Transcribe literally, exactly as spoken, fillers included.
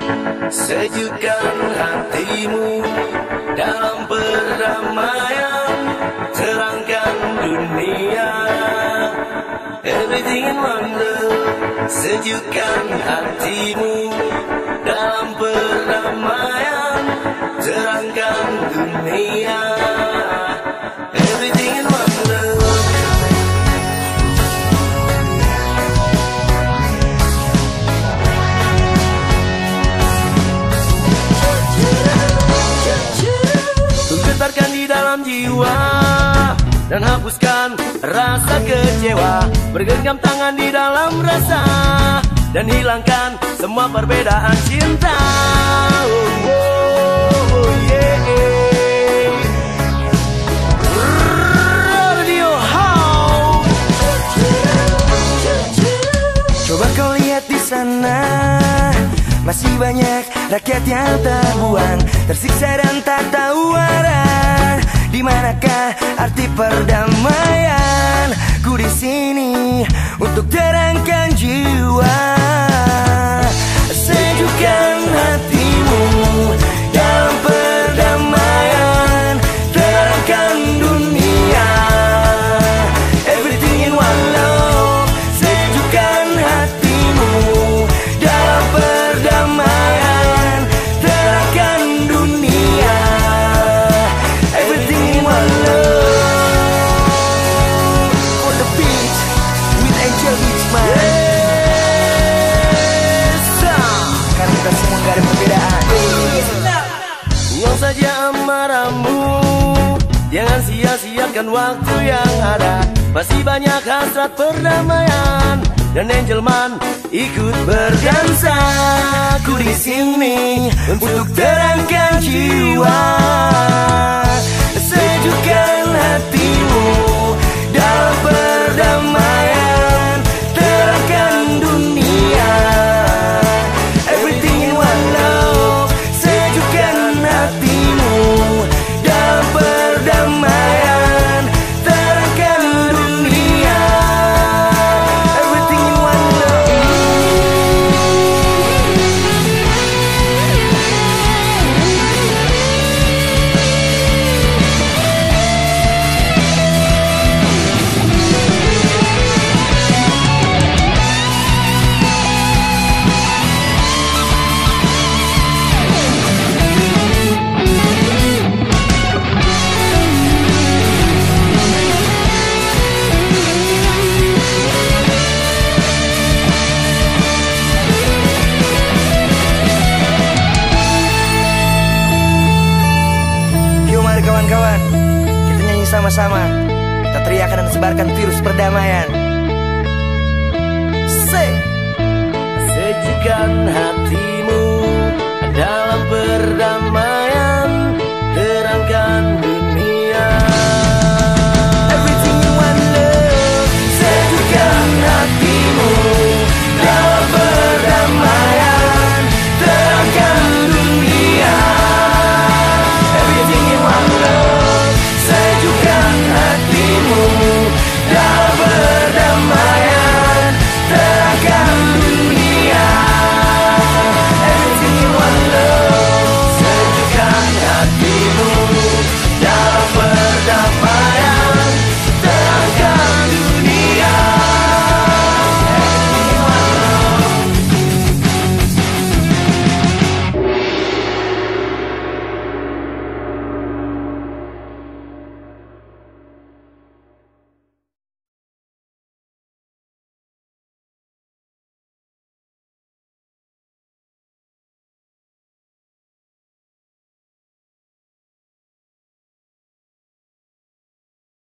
Sejukkan hatimu dalam perdamaian, terangkan dunia. Everything in one love. Sejukkan hatimu dalam perdamaian, terangkan dunia. Everything in one love. Getarkan di dalam jiwa dan hapuskan rasa kecewa. Bergenggam tangan di dalam rasa dan hilangkan semua perbedaan cinta. Oh, oh, oh yeah. Radio House. Coba kau lihat di sana, masih banyak rakyat yang terbuang, tersiksa dan tak tahu arah. Di manakah arti perdamaian? Ku di sini untuk terangkan jiwa. Sejukkan hatimu dalam perdamaian, terangkan dunia. Everything in one love. Sejukkan hatimu dalam perdamaian, terangkan dunia. Everything in one love. On the beach with Angel Beachman. Yes, Karena kita semua gak ada perbedaan. buang saja amarahmu, jangan sia-siakan waktu yang ada. Masih banyak hasrat perdamaian dan Angelman ikut berdansa. Ku di sini untuk terangkan jiwa. Sejukkan hatimu dalam perdamaian, terangkan dunia. Everything in one love. Sejukkan hatimu dalam perdamaian, terangkan dunia. Everything in one love. Yuk mari kawan-kawan, kita nyanyi sama-sama. Kita teriakan dan sebarkan virus perdamaian. Say. Sejukkan hati